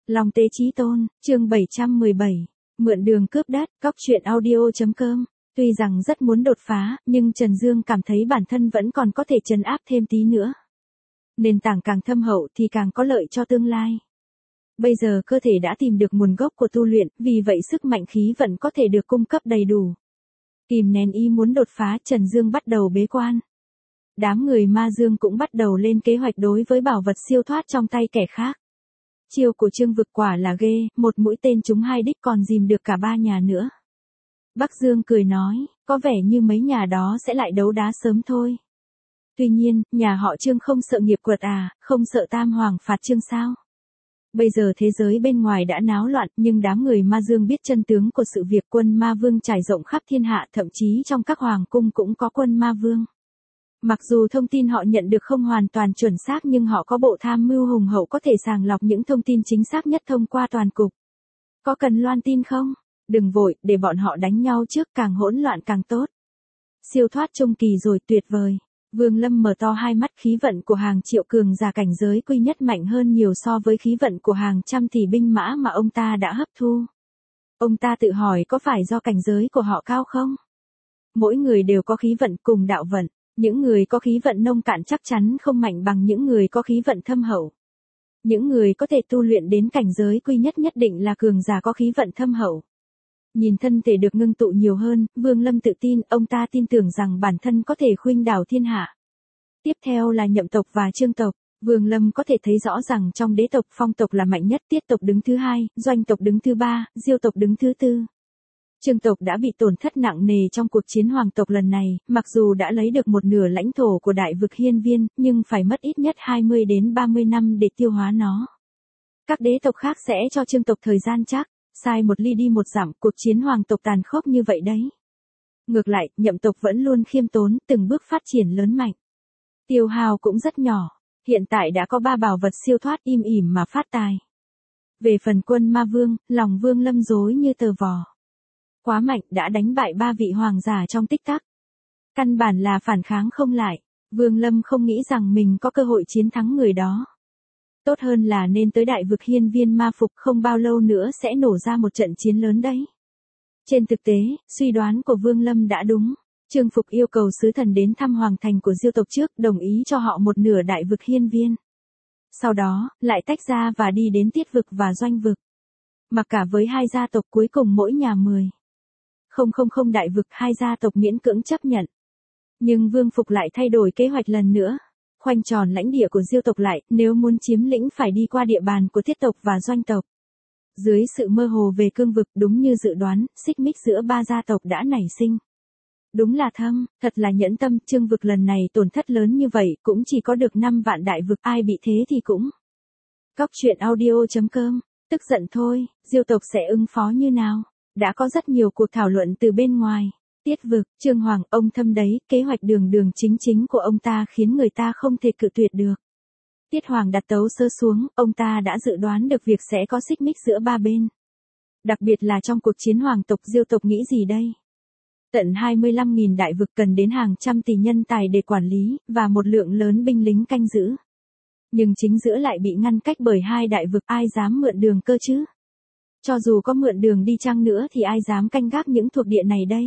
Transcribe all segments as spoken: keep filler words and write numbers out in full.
Long Tế Chí Tôn, chương bảy trăm mười bảy, mượn đường cướp đất, cóc truyện audio.com. Tuy rằng rất muốn đột phá, nhưng Trần Dương cảm thấy bản thân vẫn còn có thể trấn áp thêm tí nữa. Nền tảng càng thâm hậu thì càng có lợi cho tương lai. Bây giờ cơ thể đã tìm được nguồn gốc của tu luyện, vì vậy sức mạnh khí vận có thể được cung cấp đầy đủ. Kìm nén ý muốn đột phá, Trần Dương bắt đầu bế quan. Đám người ma dương cũng bắt đầu lên kế hoạch đối với bảo vật siêu thoát trong tay kẻ khác. Chiêu của Trương Vực quả là ghê, một mũi tên trúng hai đích còn dìm được cả ba nhà nữa. Bắc Dương cười nói, có vẻ như mấy nhà đó sẽ lại đấu đá sớm thôi. Tuy nhiên, nhà họ Trương không sợ nghiệp quật à, không sợ tam hoàng phạt Trương sao? Bây giờ thế giới bên ngoài đã náo loạn, nhưng đám người ma dương biết chân tướng của sự việc. Quân ma vương trải rộng khắp thiên hạ, thậm chí trong các hoàng cung cũng có quân ma vương. Mặc dù thông tin họ nhận được không hoàn toàn chuẩn xác, nhưng họ có bộ tham mưu hùng hậu có thể sàng lọc những thông tin chính xác nhất thông qua toàn cục. Có cần loan tin không? Đừng vội, để bọn họ đánh nhau trước, càng hỗn loạn càng tốt. Siêu thoát trung kỳ rồi, tuyệt vời. Vương Lâm mở to hai mắt, khí vận của hàng triệu cường giả cảnh giới quy nhất mạnh hơn nhiều so với khí vận của hàng trăm tỷ binh mã mà ông ta đã hấp thu. Ông ta tự hỏi có phải do cảnh giới của họ cao không? Mỗi người đều có khí vận cùng đạo vận. Những người có khí vận nông cạn chắc chắn không mạnh bằng những người có khí vận thâm hậu. Những người có thể tu luyện đến cảnh giới quy nhất nhất định là cường giả có khí vận thâm hậu. Nhìn thân thể được ngưng tụ nhiều hơn, Vương Lâm tự tin, ông ta tin tưởng rằng bản thân có thể khuynh đảo thiên hạ. Tiếp theo là Nhậm tộc và Trương tộc. Vương Lâm có thể thấy rõ rằng trong đế tộc, Phong tộc là mạnh nhất, Tiết tộc đứng thứ hai, Doanh tộc đứng thứ ba, Diêu tộc đứng thứ tư. Trương tộc đã bị tổn thất nặng nề trong cuộc chiến hoàng tộc lần này, mặc dù đã lấy được một nửa lãnh thổ của đại vực Hiên Viên, nhưng phải mất ít nhất hai mươi đến ba mươi năm để tiêu hóa nó. Các đế tộc khác sẽ cho Trương tộc thời gian chắc, sai một ly đi một dặm, cuộc chiến hoàng tộc tàn khốc như vậy đấy. Ngược lại, Nhậm tộc vẫn luôn khiêm tốn, từng bước phát triển lớn mạnh. Tiêu hao cũng rất nhỏ, hiện tại đã có ba bảo vật siêu thoát im ỉm mà phát tài. Về phần quân ma vương, lòng Vương Lâm rối như tờ vò. Quá mạnh, đã đánh bại ba vị hoàng giả trong tích tắc. Căn bản là phản kháng không lại, Vương Lâm không nghĩ rằng mình có cơ hội chiến thắng người đó. Tốt hơn là nên tới đại vực Hiên Viên ma phục, không bao lâu nữa sẽ nổ ra một trận chiến lớn đấy. Trên thực tế, suy đoán của Vương Lâm đã đúng. Trương Phục yêu cầu sứ thần đến thăm hoàng thành của Diêu tộc trước, đồng ý cho họ một nửa đại vực Hiên Viên. Sau đó, lại tách ra và đi đến Tiết vực và Doanh vực. Mặc cả với hai gia tộc cuối cùng mỗi nhà mười. Không không không đại vực, hai gia tộc miễn cưỡng chấp nhận. Nhưng Vương Phục lại thay đổi kế hoạch lần nữa. Khoanh tròn lãnh địa của Diêu tộc lại, nếu muốn chiếm lĩnh phải đi qua địa bàn của Tiết tộc và Doanh tộc. Dưới sự mơ hồ về cương vực, đúng như dự đoán, xích mích giữa ba gia tộc đã nảy sinh. Đúng là thâm, thật là nhẫn tâm, Trương vực lần này tổn thất lớn như vậy, cũng chỉ có được năm vạn đại vực, ai bị thế thì cũng. Cóc truyện audio.com, tức giận thôi, Diêu tộc sẽ ứng phó như nào? Đã có rất nhiều cuộc thảo luận từ bên ngoài. Tiết vực, Trương Hoàng, ông thâm đấy, kế hoạch đường đường chính chính của ông ta khiến người ta không thể cự tuyệt được. Tiết Hoàng đặt tấu sơ xuống, ông ta đã dự đoán được việc sẽ có xích mích giữa ba bên. Đặc biệt là trong cuộc chiến hoàng tộc, Diêu tộc nghĩ gì đây? Tận hai mươi lăm nghìn đại vực, cần đến hàng trăm tỷ nhân tài để quản lý, và một lượng lớn binh lính canh giữ. Nhưng chính giữa lại bị ngăn cách bởi hai đại vực, ai dám mượn đường cơ chứ? Cho dù có mượn đường đi chăng nữa thì ai dám canh gác những thuộc địa này đây?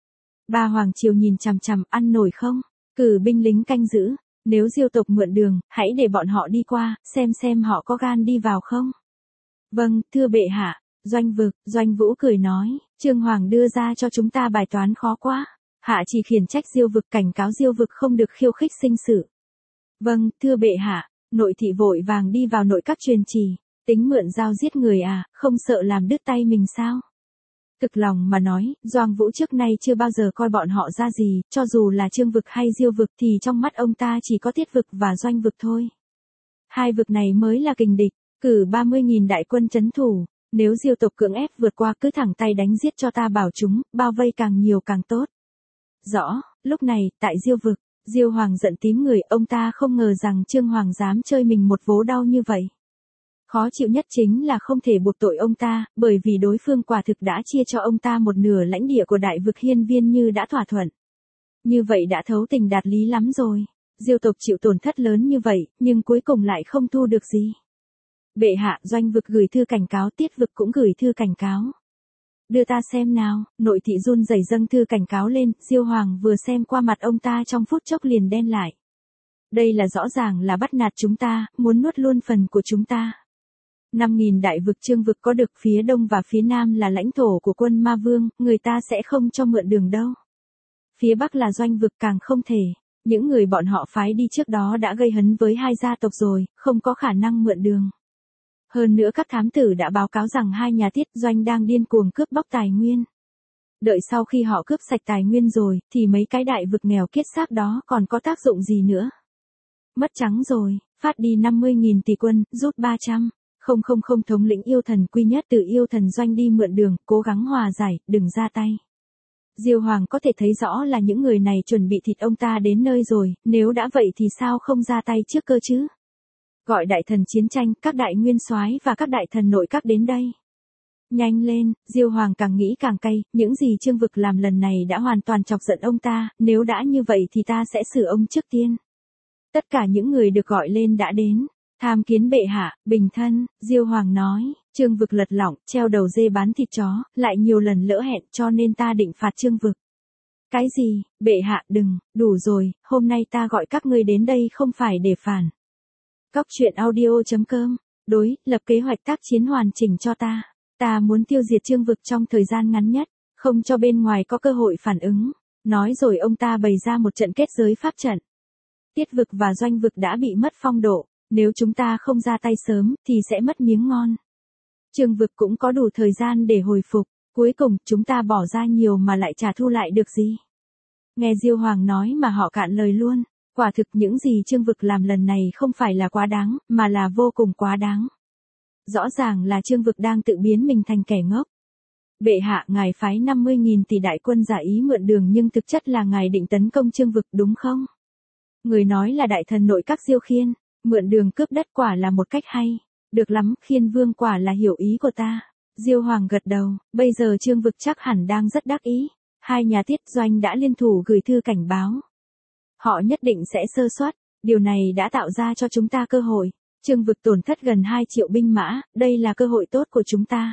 Ba hoàng triều nhìn chằm chằm, ăn nổi không? Cử binh lính canh giữ. Nếu Diêu tộc mượn đường, hãy để bọn họ đi qua, xem xem họ có gan đi vào không? Vâng, thưa bệ hạ. Doanh vực, Doanh Vũ cười nói, Trương Hoàng đưa ra cho chúng ta bài toán khó quá. Hạ chỉ khiển trách Diêu vực, cảnh cáo Diêu vực không được khiêu khích sinh sự. Vâng, thưa bệ hạ. Nội thị vội vàng đi vào nội các truyền chỉ. Tính mượn dao giết người à, không sợ làm đứt tay mình sao? Thực lòng mà nói, Doang Vũ trước nay chưa bao giờ coi bọn họ ra gì, cho dù là Trương vực hay Diêu vực thì trong mắt ông ta chỉ có Tiết vực và Doanh vực thôi. Hai vực này mới là kình địch, cử ba mươi nghìn đại quân trấn thủ, nếu Diêu tộc cưỡng ép vượt qua cứ thẳng tay đánh giết cho ta bảo chúng, bao vây càng nhiều càng tốt. Rõ, lúc này, tại Diêu vực, Diêu Hoàng giận tím người, ông ta không ngờ rằng Trương Hoàng dám chơi mình một vố đau như vậy. Khó chịu nhất chính là không thể buộc tội ông ta, bởi vì đối phương quả thực đã chia cho ông ta một nửa lãnh địa của đại vực Hiên Viên như đã thỏa thuận. Như vậy đã thấu tình đạt lý lắm rồi. Diêu tộc chịu tổn thất lớn như vậy, nhưng cuối cùng lại không thu được gì. Bệ hạ, Doanh vực gửi thư cảnh cáo, Tiết vực cũng gửi thư cảnh cáo. Đưa ta xem nào, nội thị run rẩy dâng thư cảnh cáo lên, Diêu Hoàng vừa xem qua mặt ông ta trong phút chốc liền đen lại. Đây là rõ ràng là bắt nạt chúng ta, muốn nuốt luôn phần của chúng ta. năm nghìn đại vực Chương vực có được, phía đông và phía nam là lãnh thổ của quân Ma Vương, người ta sẽ không cho mượn đường đâu. Phía bắc là Doanh vực càng không thể. Những người bọn họ phái đi trước đó đã gây hấn với hai gia tộc rồi, không có khả năng mượn đường. Hơn nữa các thám tử đã báo cáo rằng hai nhà Tiết Doanh đang điên cuồng cướp bóc tài nguyên. Đợi sau khi họ cướp sạch tài nguyên rồi, thì mấy cái đại vực nghèo kiết xác đó còn có tác dụng gì nữa. Mất trắng rồi, phát đi năm mươi nghìn tỷ quân, rút ba trăm. Không không không thống lĩnh yêu thần Quy Nhất từ yêu thần Doanh đi mượn đường, cố gắng hòa giải, đừng ra tay. Diêu Hoàng có thể thấy rõ là những người này chuẩn bị thịt ông ta đến nơi rồi, nếu đã vậy thì sao không ra tay trước cơ chứ? Gọi đại thần chiến tranh, các đại nguyên soái và các đại thần nội các đến đây. Nhanh lên, Diêu Hoàng càng nghĩ càng cay, những gì Chương vực làm lần này đã hoàn toàn chọc giận ông ta, nếu đã như vậy thì ta sẽ xử ông trước tiên. Tất cả những người được gọi lên đã đến. Tham kiến bệ hạ, bình thân, Diêu Hoàng nói, Chương vực lật lọng, treo đầu dê bán thịt chó, lại nhiều lần lỡ hẹn cho nên ta định phạt Chương vực. Cái gì, bệ hạ đừng, đủ rồi, hôm nay ta gọi các ngươi đến đây không phải để phản. Cóc truyện audio chấm com, đối, lập kế hoạch tác chiến hoàn chỉnh cho ta. Ta muốn tiêu diệt Chương vực trong thời gian ngắn nhất, không cho bên ngoài có cơ hội phản ứng. Nói rồi ông ta bày ra một trận kết giới pháp trận. Tiết vực và Doanh vực đã bị mất phong độ. Nếu chúng ta không ra tay sớm, thì sẽ mất miếng ngon. Chương vực cũng có đủ thời gian để hồi phục. Cuối cùng, chúng ta bỏ ra nhiều mà lại trả thu lại được gì. Nghe Diêu Hoàng nói mà họ cạn lời luôn. Quả thực những gì Chương vực làm lần này không phải là quá đáng, mà là vô cùng quá đáng. Rõ ràng là Chương vực đang tự biến mình thành kẻ ngốc. Bệ hạ, ngài phái năm mươi nghìn tỷ đại quân giả ý mượn đường nhưng thực chất là ngài định tấn công Chương vực đúng không? Người nói là đại thần nội các Diêu Khiên. Mượn đường cướp đất quả là một cách hay. Được lắm, Khiên Vương quả là hiểu ý của ta. Diêu Hoàng gật đầu, bây giờ Chương vực chắc hẳn đang rất đắc ý. Hai nhà Tiết Doanh đã liên thủ gửi thư cảnh báo. Họ nhất định sẽ sơ suất, điều này đã tạo ra cho chúng ta cơ hội. Chương vực tổn thất gần hai triệu binh mã, đây là cơ hội tốt của chúng ta.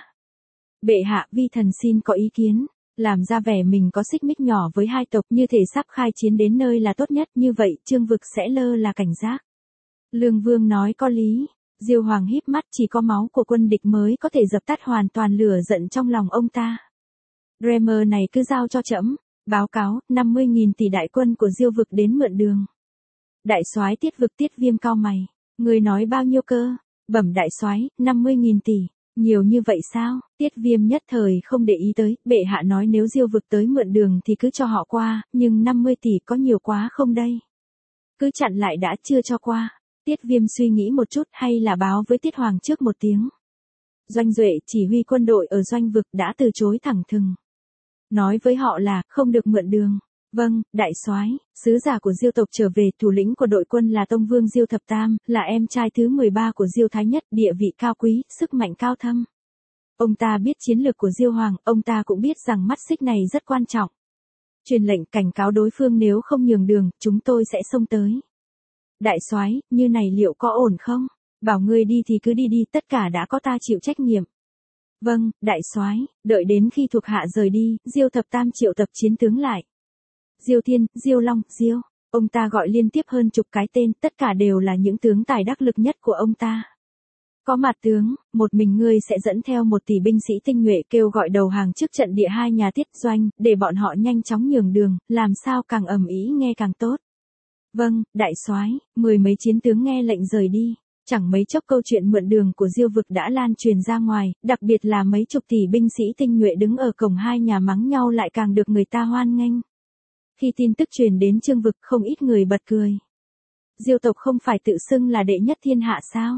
Bệ hạ, vi thần xin có ý kiến. Làm ra vẻ mình có xích mích nhỏ với hai tộc như thể sắp khai chiến đến nơi là tốt nhất, như vậy Chương vực sẽ lơ là cảnh giác. Lương Vương nói có lý. Diêu Hoàng híp mắt, chỉ có máu của quân địch mới có thể dập tắt hoàn toàn lửa giận trong lòng ông ta. Dreamer này cứ giao cho trẫm. Báo cáo, năm mươi nghìn tỷ đại quân của Diêu vực đến mượn đường. Đại soái Tiết vực Tiết Viêm cau mày. Người nói bao nhiêu cơ? Bẩm đại soái, năm mươi nghìn tỷ. Nhiều như vậy sao? Tiết Viêm nhất thời không để ý tới, bệ hạ nói nếu Diêu vực tới mượn đường thì cứ cho họ qua, nhưng năm mươi tỷ có nhiều quá không đây? Cứ chặn lại đã, chưa cho qua. Tiết Viêm suy nghĩ một chút, hay là báo với Tiết Hoàng trước một tiếng. Doanh Duệ chỉ huy quân đội ở Doanh vực đã từ chối thẳng thừng. Nói với họ là, không được mượn đường. Vâng, đại soái, sứ giả của Diêu tộc trở về, thủ lĩnh của đội quân là Tông Vương Diêu Thập Tam, là em trai thứ mười ba của Diêu Thái Nhất, địa vị cao quý, sức mạnh cao thâm. Ông ta biết chiến lược của Diêu Hoàng, ông ta cũng biết rằng mắt xích này rất quan trọng. Truyền lệnh cảnh cáo đối phương nếu không nhường đường, chúng tôi sẽ xông tới. Đại soái, như này liệu có ổn không? Bảo ngươi đi thì cứ đi đi, tất cả đã có ta chịu trách nhiệm. Vâng, đại soái, đợi đến khi thuộc hạ rời đi, Diêu Thập Tam triệu tập chiến tướng lại. Diêu Thiên, Diêu Long, Diêu, ông ta gọi liên tiếp hơn chục cái tên, tất cả đều là những tướng tài đắc lực nhất của ông ta. Có mặt tướng, một mình ngươi sẽ dẫn theo một tỷ binh sĩ tinh nhuệ kêu gọi đầu hàng trước trận địa hai nhà Tiết Doanh, để bọn họ nhanh chóng nhường đường, làm sao càng ầm ĩ nghe càng tốt. Vâng, đại soái, mười mấy chiến tướng nghe lệnh rời đi. Chẳng mấy chốc câu chuyện mượn đường của Diêu vực đã lan truyền ra ngoài, đặc biệt là mấy chục tỷ binh sĩ tinh nhuệ đứng ở cổng hai nhà mắng nhau lại càng được người ta hoan nghênh. Khi tin tức truyền đến Chương vực, không ít người bật cười. Diêu tộc không phải tự xưng là đệ nhất thiên hạ sao?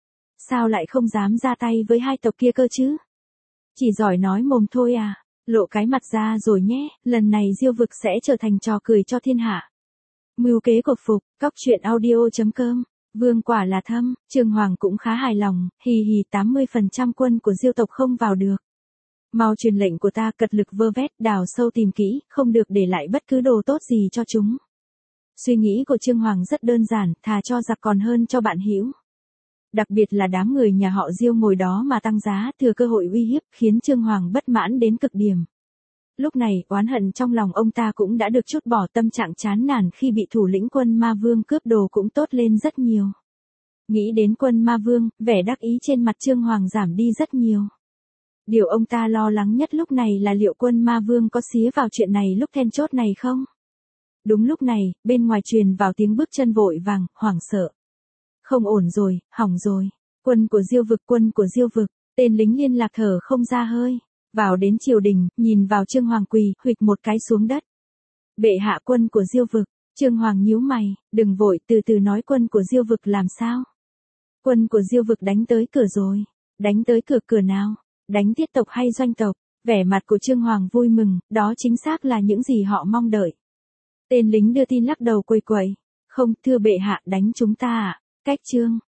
Sao lại không dám ra tay với hai tộc kia cơ chứ? Chỉ giỏi nói mồm thôi à, lộ cái mặt ra rồi nhé, lần này Diêu vực sẽ trở thành trò cười cho thiên hạ. Mưu kế cột phục, cóc truyện audio chấm com. Vương quả là thâm, Trương Hoàng cũng khá hài lòng, hì hì tám mươi phần trăm quân của Diêu tộc không vào được. Mau truyền lệnh của ta, cật lực vơ vét, đào sâu tìm kỹ, không được để lại bất cứ đồ tốt gì cho chúng. Suy nghĩ của Trương Hoàng rất đơn giản, thà cho giặc còn hơn cho bạn hữu. Đặc biệt là đám người nhà họ Diêu ngồi đó mà tăng giá, thừa cơ hội uy hiếp, khiến Trương Hoàng bất mãn đến cực điểm. Lúc này, oán hận trong lòng ông ta cũng đã được chút bỏ, tâm trạng chán nản khi bị thủ lĩnh quân ma vương cướp đồ cũng tốt lên rất nhiều. Nghĩ đến quân ma vương, vẻ đắc ý trên mặt Trương Hoàng giảm đi rất nhiều. Điều ông ta lo lắng nhất lúc này là liệu quân ma vương có xía vào chuyện này lúc then chốt này không? Đúng lúc này, bên ngoài truyền vào tiếng bước chân vội vàng, hoảng sợ. Không ổn rồi, hỏng rồi. Quân của Diêu vực, quân của Diêu vực, tên lính liên lạc thở không ra hơi. Vào đến triều đình, nhìn vào Trương Hoàng quỳ, huỵch một cái xuống đất. Bệ hạ, quân của Diêu vực. Trương Hoàng nhíu mày, đừng vội, từ từ nói. Quân của Diêu vực làm sao? Quân của Diêu vực đánh tới cửa rồi. Đánh tới cửa cửa nào? Đánh tiết tộc hay doanh tộc? Vẻ mặt của Trương Hoàng vui mừng, đó chính xác là những gì họ mong đợi. Tên lính đưa tin lắc đầu quầy quầy. Không, thưa bệ hạ, đánh chúng ta ạ. Cách Trương